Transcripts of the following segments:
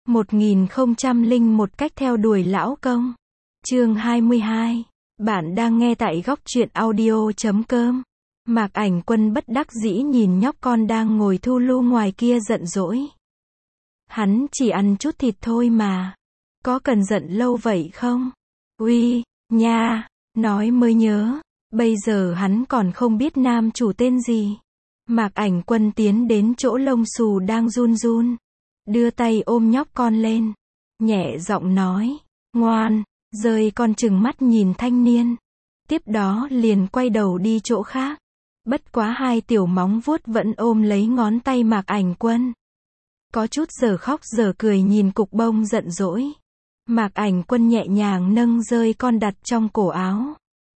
1001 cách theo đuổi lão công. Chương 22. Bạn đang nghe tại góc truyện audio.com. Mạc Ảnh Quân bất đắc dĩ nhìn nhóc con đang ngồi thu lu ngoài kia giận dỗi. Hắn chỉ ăn chút thịt thôi mà. Có cần giận lâu vậy không? Uy, nha, nói mới nhớ. Bây giờ hắn còn không biết nam chủ tên gì. Mạc Ảnh Quân tiến đến chỗ lông xù đang run run. Đưa tay ôm nhóc con lên. Nhẹ giọng nói. Ngoan. Rời con trừng mắt nhìn thanh niên. Tiếp đó liền quay đầu đi chỗ khác. Bất quá hai tiểu móng vuốt vẫn ôm lấy ngón tay Mạc Ảnh Quân. Có chút giờ khóc giờ cười nhìn cục bông giận dỗi. Mạc Ảnh Quân nhẹ nhàng nâng rơi con đặt trong cổ áo.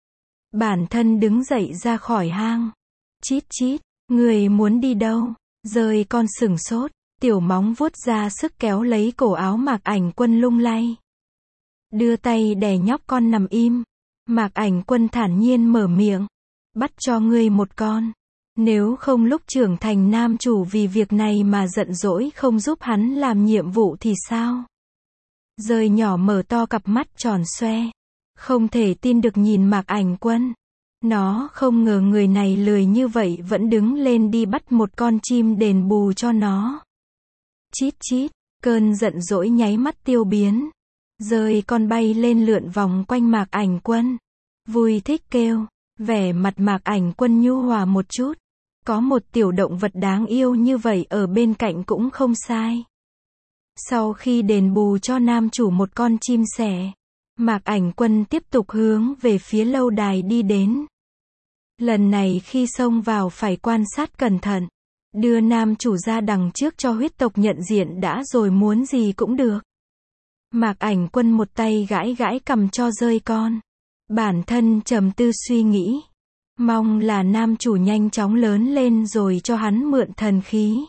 Bản thân đứng dậy ra khỏi hang. Chít chít, người muốn đi đâu? Rơi con sửng sốt, tiểu móng vuốt ra sức kéo lấy cổ áo Mạc Ảnh Quân lung lay. Đưa tay đè nhóc con nằm im. Mạc Ảnh Quân thản nhiên mở miệng. Bắt cho ngươi một con. Nếu không lúc trưởng thành nam chủ vì việc này mà giận dỗi không giúp hắn làm nhiệm vụ thì sao? Rơi nhỏ mở to cặp mắt tròn xoe. Không thể tin được nhìn Mạc Ảnh Quân. Nó không ngờ người này lười như vậy vẫn đứng lên đi bắt một con chim đền bù cho nó. Chít chít, cơn giận dỗi nháy mắt tiêu biến. Rơi con bay lên lượn vòng quanh Mạc Ảnh Quân. Vui thích kêu. Vẻ mặt Mạc Ảnh Quân nhu hòa một chút. Có một tiểu động vật đáng yêu như vậy ở bên cạnh cũng không sai. Sau khi đền bù cho nam chủ một con chim sẻ, Mạc Ảnh Quân tiếp tục hướng về phía lâu đài đi đến. Lần này khi xông vào phải quan sát cẩn thận. Đưa nam chủ ra đằng trước cho huyết tộc nhận diện đã rồi muốn gì cũng được. Mạc Ảnh Quân một tay gãi gãi cầm cho rơi con. Bản thân trầm tư suy nghĩ. Mong là nam chủ nhanh chóng lớn lên rồi cho hắn mượn thần khí.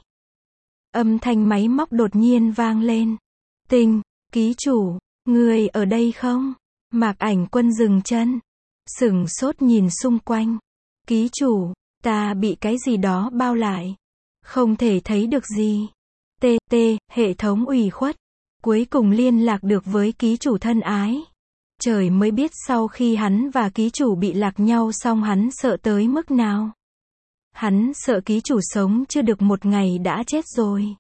Âm thanh máy móc đột nhiên vang lên. Tinh, ký chủ, người ở đây không? Mạc Ảnh Quân dừng chân. Sửng sốt nhìn xung quanh. Ký chủ, ta bị cái gì đó bao lại. Không thể thấy được gì. Hệ thống ủy khuất. Cuối cùng liên lạc được với ký chủ thân ái. Trời mới biết sau khi hắn và ký chủ bị lạc nhau xong hắn sợ tới mức nào. Hắn sợ ký chủ sống chưa được một ngày đã chết rồi.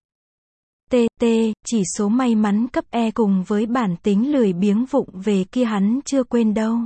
Chỉ số may mắn cấp E cùng với bản tính lười biếng vụng về kia hắn chưa quên đâu.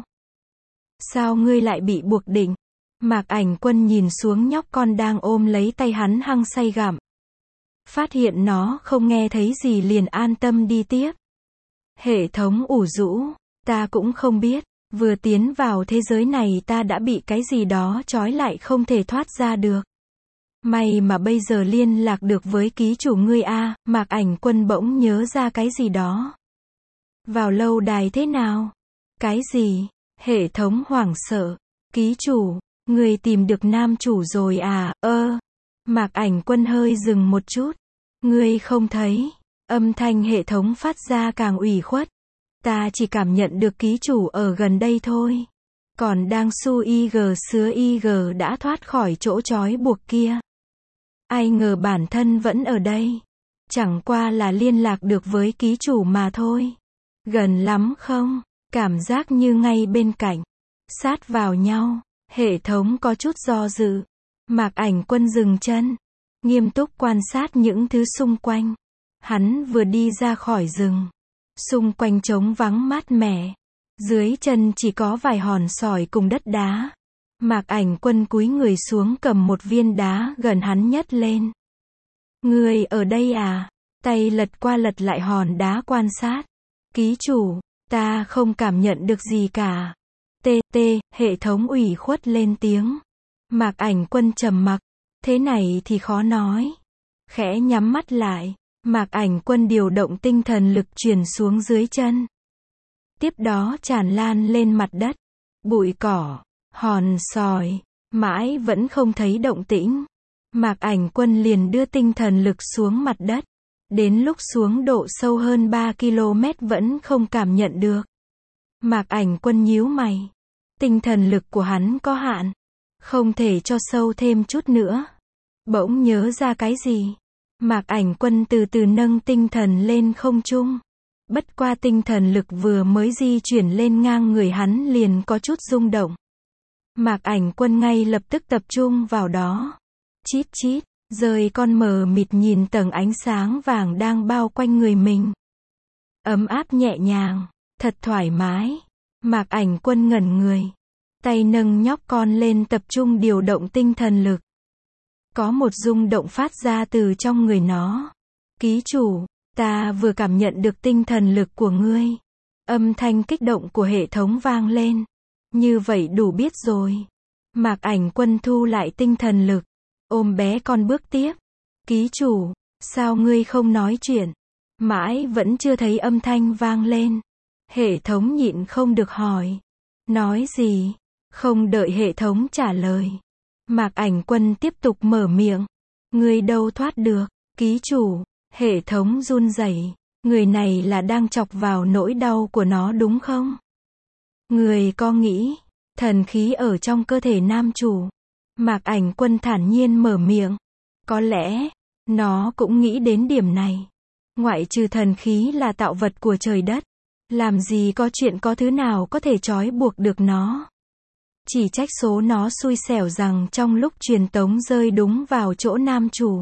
Sao ngươi lại bị buộc định? Mạc Ảnh Quân nhìn xuống nhóc con đang ôm lấy tay hắn hăng say gặm. Phát hiện nó không nghe thấy gì liền an tâm đi tiếp. Hệ thống ủ rũ. Ta cũng không biết. Vừa tiến vào thế giới này ta đã bị cái gì đó trói lại không thể thoát ra được. May mà bây giờ liên lạc được với ký chủ ngươi a. Mạc Ảnh Quân bỗng nhớ ra cái gì đó. Vào lâu đài thế nào? Cái gì? Hệ thống hoảng sợ. Ký chủ, ngươi tìm được nam chủ rồi à? Mạc Ảnh Quân hơi dừng một chút. Ngươi không thấy. Âm thanh hệ thống phát ra càng ủy khuất. Ta chỉ cảm nhận được ký chủ ở gần đây thôi. Còn đang su IG sứa IG đã thoát khỏi chỗ trói buộc kia. Ai ngờ bản thân vẫn ở đây. Chẳng qua là liên lạc được với ký chủ mà thôi. Gần lắm không? Cảm giác như ngay bên cạnh. Sát vào nhau. Hệ thống có chút do dự. Mạc Ảnh Quân dừng chân. Nghiêm túc quan sát những thứ xung quanh. Hắn vừa đi ra khỏi rừng. Xung quanh trống vắng mát mẻ. Dưới chân chỉ có vài hòn sỏi cùng đất đá. Mạc Ảnh Quân cúi người xuống cầm một viên đá gần hắn nhất lên. Người ở đây à? Tay lật qua lật lại hòn đá quan sát. Ký chủ, ta không cảm nhận được gì cả. Hệ thống ủy khuất lên tiếng. Mạc Ảnh Quân trầm mặc. Thế này thì khó nói. Khẽ nhắm mắt lại. Mạc Ảnh Quân điều động tinh thần lực truyền xuống dưới chân. Tiếp đó tràn lan lên mặt đất. Bụi cỏ, hòn sỏi, mãi vẫn không thấy động tĩnh. Mạc Ảnh Quân liền đưa tinh thần lực xuống mặt đất. Đến lúc xuống độ sâu hơn 3 km vẫn không cảm nhận được. Mạc Ảnh Quân nhíu mày. Tinh thần lực của hắn có hạn. Không thể cho sâu thêm chút nữa. Bỗng nhớ ra cái gì. Mạc Ảnh Quân từ từ nâng tinh thần lên không trung. Bất qua tinh thần lực vừa mới di chuyển lên ngang người hắn liền có chút rung động. Mạc Ảnh Quân ngay lập tức tập trung vào đó. Chít chít, rơi con mờ mịt nhìn tầng ánh sáng vàng đang bao quanh người mình. Ấm áp nhẹ nhàng, thật thoải mái. Mạc Ảnh Quân ngẩn người. Tay nâng nhóc con lên tập trung điều động tinh thần lực. Có một rung động phát ra từ trong người nó. Ký chủ, ta vừa cảm nhận được tinh thần lực của ngươi. Âm thanh kích động của hệ thống vang lên. Như vậy đủ biết rồi. Mạc Ảnh Quân thu lại tinh thần lực. Ôm bé con bước tiếp. Ký chủ, sao ngươi không nói chuyện? Mãi vẫn chưa thấy âm thanh vang lên. Hệ thống nhịn không được hỏi. Nói gì? Không đợi hệ thống trả lời. Mạc Ảnh Quân tiếp tục mở miệng. Ngươi đâu thoát được, ký chủ. Hệ thống run rẩy. Người này là đang chọc vào nỗi đau của nó đúng không? Người có nghĩ, thần khí ở trong cơ thể nam chủ. Mạc Ảnh Quân thản nhiên mở miệng. Có lẽ, nó cũng nghĩ đến điểm này. Ngoại trừ thần khí là tạo vật của trời đất. Làm gì có chuyện có thứ nào có thể trói buộc được nó. Chỉ trách số nó xui xẻo rằng trong lúc truyền tống rơi đúng vào chỗ nam chủ.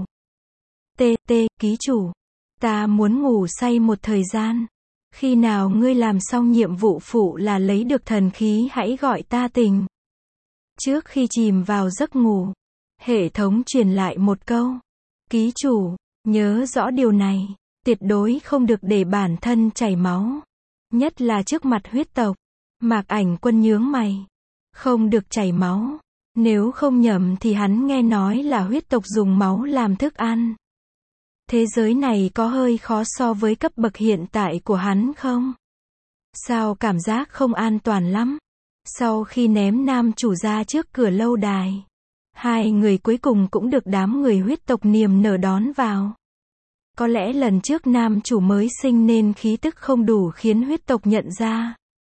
Ký chủ. Ta muốn ngủ say một thời gian. Khi nào ngươi làm xong nhiệm vụ phụ là lấy được thần khí hãy gọi ta tỉnh. Trước khi chìm vào giấc ngủ, hệ thống truyền lại một câu. Ký chủ, nhớ rõ điều này, tuyệt đối không được để bản thân chảy máu. Nhất là trước mặt huyết tộc. Mạc Ảnh Quân nhướng mày. Không được chảy máu. Nếu không nhầm thì hắn nghe nói là huyết tộc dùng máu làm thức ăn. Thế giới này có hơi khó so với cấp bậc hiện tại của hắn không? Sao cảm giác không an toàn lắm? Sau khi ném nam chủ ra trước cửa lâu đài, hai người cuối cùng cũng được đám người huyết tộc niềm nở đón vào. Có lẽ lần trước nam chủ mới sinh nên khí tức không đủ khiến huyết tộc nhận ra.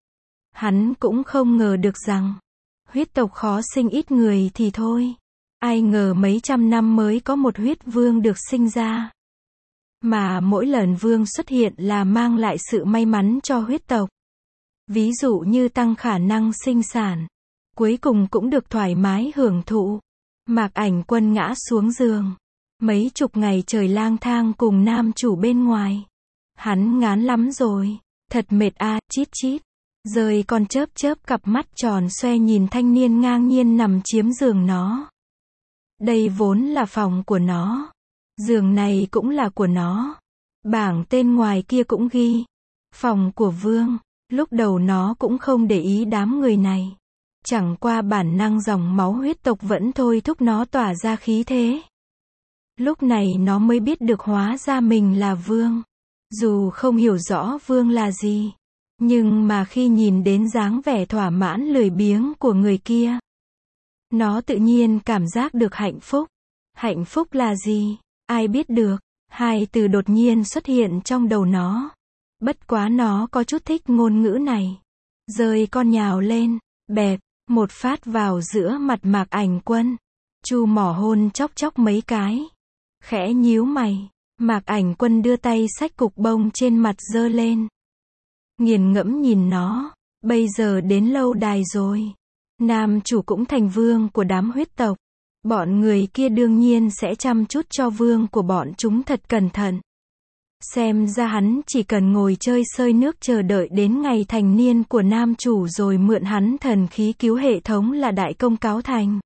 Hắn cũng không ngờ được rằng huyết tộc khó sinh ít người thì thôi. Ai ngờ mấy trăm năm mới có một huyết vương được sinh ra. Mà mỗi lần vương xuất hiện là mang lại sự may mắn cho huyết tộc. Ví dụ như tăng khả năng sinh sản. Cuối cùng cũng được thoải mái hưởng thụ. Mạc Ảnh Quân ngã xuống giường. Mấy chục ngày trời lang thang cùng nam chủ bên ngoài. Hắn ngán lắm rồi. Thật mệt a, chít chít. Rơi con chớp chớp cặp mắt tròn xoe nhìn thanh niên ngang nhiên nằm chiếm giường nó. Đây vốn là phòng của nó. Giường này cũng là của nó. Bảng tên ngoài kia cũng ghi. Phòng của vương. Lúc đầu nó cũng không để ý đám người này. Chẳng qua bản năng dòng máu huyết tộc vẫn thôi thúc nó tỏa ra khí thế. Lúc này nó mới biết được hóa ra mình là vương. Dù không hiểu rõ vương là gì. Nhưng mà khi nhìn đến dáng vẻ thỏa mãn lười biếng của người kia, nó tự nhiên cảm giác được hạnh phúc. Hạnh phúc là gì? Ai biết được? Hai từ đột nhiên xuất hiện trong đầu nó. Bất quá nó có chút thích ngôn ngữ này. Rơi con nhào lên, bẹp, một phát vào giữa mặt Mạc Ảnh Quân. Chu mỏ hôn chóc chóc mấy cái. Khẽ nhíu mày. Mạc Ảnh Quân đưa tay xách cục bông trên mặt giơ lên. Nghiền ngẫm nhìn nó. Bây giờ đến lâu đài rồi. Nam chủ cũng thành vương của đám huyết tộc. Bọn người kia đương nhiên sẽ chăm chút cho vương của bọn chúng thật cẩn thận. Xem ra hắn chỉ cần ngồi chơi sơi nước chờ đợi đến ngày thành niên của nam chủ rồi mượn hắn thần khí cứu hệ thống là đại công cáo thành.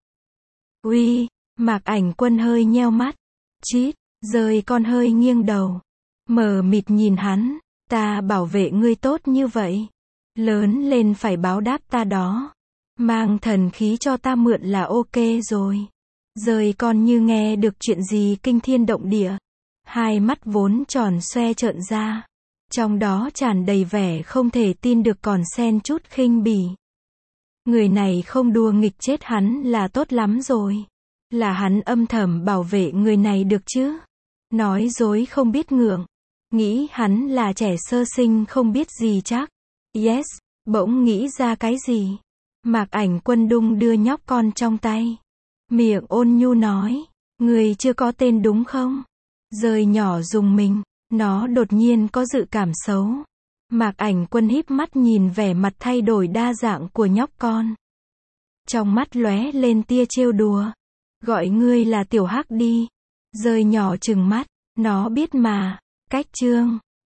Uy, Mạc Ảnh Quân hơi nheo mắt. Chít, rơi con hơi nghiêng đầu. Mờ mịt nhìn hắn. Ta bảo vệ ngươi tốt như vậy. Lớn lên phải báo đáp ta đó. Mang thần khí cho ta mượn là ok rồi. Rơi con như nghe được chuyện gì kinh thiên động địa. Hai mắt vốn tròn xoe trợn ra. Trong đó tràn đầy vẻ không thể tin được còn xen chút khinh bỉ. Người này không đùa nghịch chết hắn là tốt lắm rồi. Là hắn âm thầm bảo vệ người này được chứ. Nói dối không biết ngượng. Nghĩ hắn là trẻ sơ sinh không biết gì chắc. Yes, bỗng nghĩ ra cái gì. Mạc Ảnh Quân đung đưa nhóc con trong tay. Miệng ôn nhu nói. Người chưa có tên đúng không? Rơi nhỏ rùng mình. Nó đột nhiên có dự cảm xấu. Mạc Ảnh Quân híp mắt nhìn vẻ mặt thay đổi đa dạng của nhóc con. Trong mắt lóe lên tia trêu đùa. Gọi ngươi là Tiểu Hắc đi. Rơi nhỏ trừng mắt. Nó biết mà. Cách chương